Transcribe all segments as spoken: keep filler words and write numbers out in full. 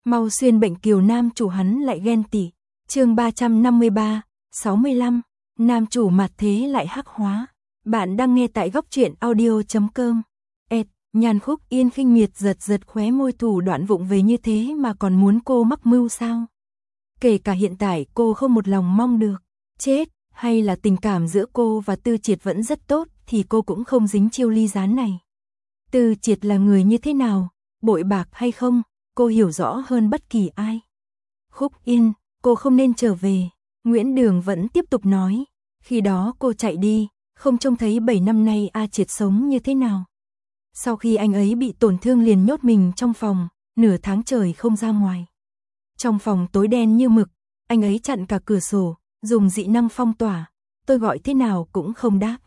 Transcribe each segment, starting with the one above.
Mau xuyên bệnh kiều nam chủ hắn lại ghen tị. Chương ba trăm năm mươi ba, sáu mươi lăm, nam chủ mặt thế lại hắc hóa. Bạn đang nghe tại góc truyện audio chấm com. Ẹt, Nhàn Khúc Yên khinh miệt giật giật khóe môi, thủ đoạn vụng về như thế mà còn muốn cô mắc mưu sao? Kể cả hiện tại cô không một lòng mong được chết, hay là tình cảm giữa cô và Tư Triệt vẫn rất tốt, thì cô cũng không dính chiêu ly gián này. Tư Triệt là người như thế nào, bội bạc hay không, cô hiểu rõ hơn bất kỳ ai. Khúc Yên, cô không nên trở về, Nguyễn Đường vẫn tiếp tục nói. Khi đó cô chạy đi, không trông thấy bảy năm nay A Triệt sống như thế nào. Sau khi anh ấy bị tổn thương liền nhốt mình trong phòng, nửa tháng trời không ra ngoài. Trong phòng tối đen như mực, anh ấy chặn cả cửa sổ, dùng dị năng phong tỏa, tôi gọi thế nào cũng không đáp.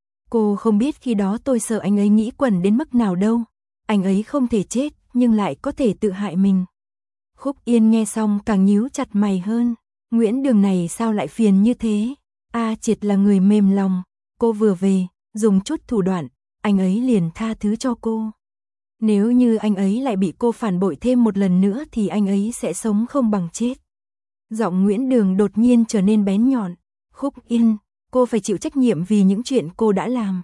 Cô không biết khi đó tôi sợ anh ấy nghĩ quẩn đến mức nào đâu. Anh ấy không thể chết, nhưng lại có thể tự hại mình. Khúc Yên nghe xong càng nhíu chặt mày hơn. Nguyễn Đường này sao lại phiền như thế? A Triệt là người mềm lòng, cô vừa về, dùng chút thủ đoạn, anh ấy liền tha thứ cho cô. Nếu như anh ấy lại bị cô phản bội thêm một lần nữa thì anh ấy sẽ sống không bằng chết. Giọng Nguyễn Đường đột nhiên trở nên bén nhọn. Khúc Yên, cô phải chịu trách nhiệm vì những chuyện cô đã làm.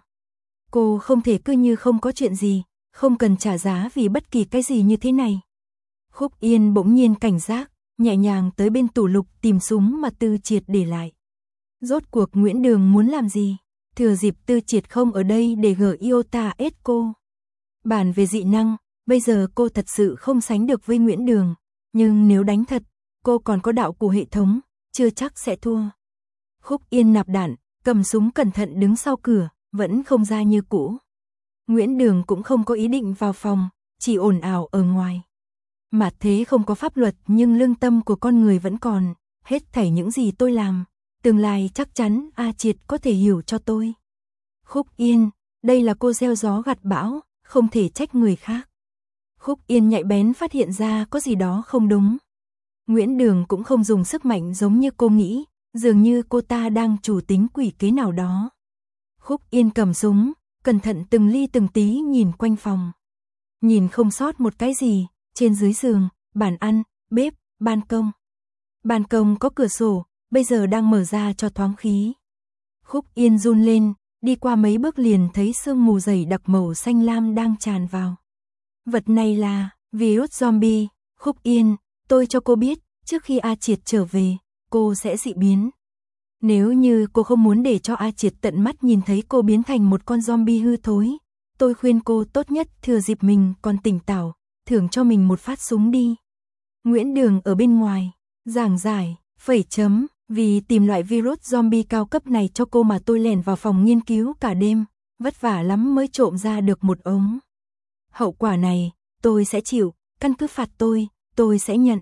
Cô không thể cứ như không có chuyện gì, không cần trả giá vì bất kỳ cái gì như thế này. Khúc Yên bỗng nhiên cảnh giác, nhẹ nhàng tới bên tủ lục tìm súng mà Tư Triệt để lại. Rốt cuộc Nguyễn Đường muốn làm gì? Thừa dịp Tư Triệt không ở đây để gỡ Iota ết cô. Bàn về dị năng, bây giờ cô thật sự không sánh được với Nguyễn Đường. Nhưng nếu đánh thật, cô còn có đạo của hệ thống, chưa chắc sẽ thua. Khúc Yên nạp đạn, cầm súng cẩn thận đứng sau cửa, vẫn không ra như cũ. Nguyễn Đường cũng không có ý định vào phòng, chỉ ồn ào ở ngoài. Mạt thế không có pháp luật nhưng lương tâm của con người vẫn còn. Hết thảy những gì tôi làm, tương lai chắc chắn A Triệt có thể hiểu cho tôi. Khúc Yên, đây là cô gieo gió gặt bão, không thể trách người khác. Khúc Yên nhạy bén phát hiện ra có gì đó không đúng. Nguyễn Đường cũng không dùng sức mạnh giống như cô nghĩ, dường như cô ta đang chủ tính quỷ kế nào đó. Khúc Yên cầm súng, cẩn thận từng ly từng tí nhìn quanh phòng. Nhìn không sót một cái gì, trên dưới giường, bàn ăn, bếp, ban công. Ban công có cửa sổ, bây giờ đang mở ra cho thoáng khí. Khúc Yên run lên, đi qua mấy bước liền thấy sương mù dày đặc màu xanh lam đang tràn vào. Vật này là virus zombie. Khúc Yên, tôi cho cô biết, trước khi A Triệt trở về, cô sẽ dị biến. Nếu như cô không muốn để cho A Triệt tận mắt nhìn thấy cô biến thành một con zombie hư thối, tôi khuyên cô tốt nhất thừa dịp mình còn tỉnh táo, thưởng cho mình một phát súng đi. Nguyễn Đường ở bên ngoài, giảng giải, phẩy chấm, vì tìm loại virus zombie cao cấp này cho cô mà tôi lẻn vào phòng nghiên cứu cả đêm, vất vả lắm mới trộm ra được một ống. Hậu quả này, tôi sẽ chịu, căn cứ phạt tôi, tôi sẽ nhận.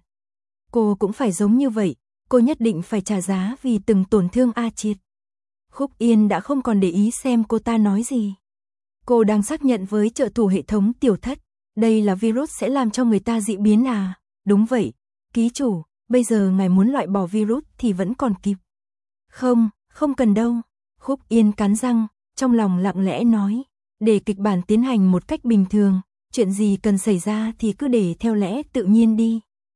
Cô cũng phải giống như vậy, cô nhất định phải trả giá vì từng tổn thương A Triệt. Khúc Yên đã không còn để ý xem cô ta nói gì. Cô đang xác nhận với trợ thủ hệ thống Tiểu Thất, đây là virus sẽ làm cho người ta dị biến à? Đúng vậy, ký chủ, bây giờ ngài muốn loại bỏ virus thì vẫn còn kịp. Không, không cần đâu. Khúc Yên cắn răng, trong lòng lặng lẽ nói, để kịch bản tiến hành một cách bình thường, chuyện gì cần xảy ra thì cứ để theo lẽ tự nhiên đi.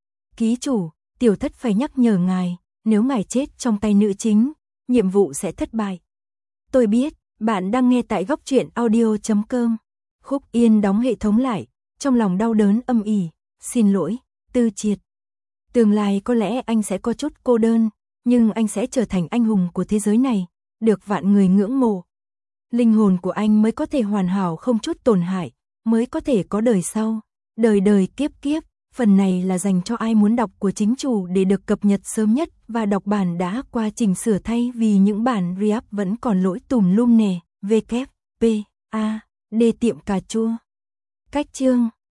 Ký chủ, Tiểu Thất phải nhắc nhở ngài, nếu ngài chết trong tay nữ chính, nhiệm vụ sẽ thất bại. Tôi biết, bạn đang nghe tại góc truyện audio chấm com. Khúc Yên đóng hệ thống lại, trong lòng đau đớn âm ỉ, xin lỗi, Tư Triệt. Tương lai có lẽ anh sẽ có chút cô đơn, nhưng anh sẽ trở thành anh hùng của thế giới này, được vạn người ngưỡng mộ. Linh hồn của anh mới có thể hoàn hảo không chút tổn hại, mới có thể có đời sau, đời đời kiếp kiếp. Phần này là dành cho ai muốn đọc của chính chủ để được cập nhật sớm nhất và đọc bản đã qua chỉnh sửa thay vì những bản re-up vẫn còn lỗi tùm lum nè. W P A D tiệm cà chua. Cách chương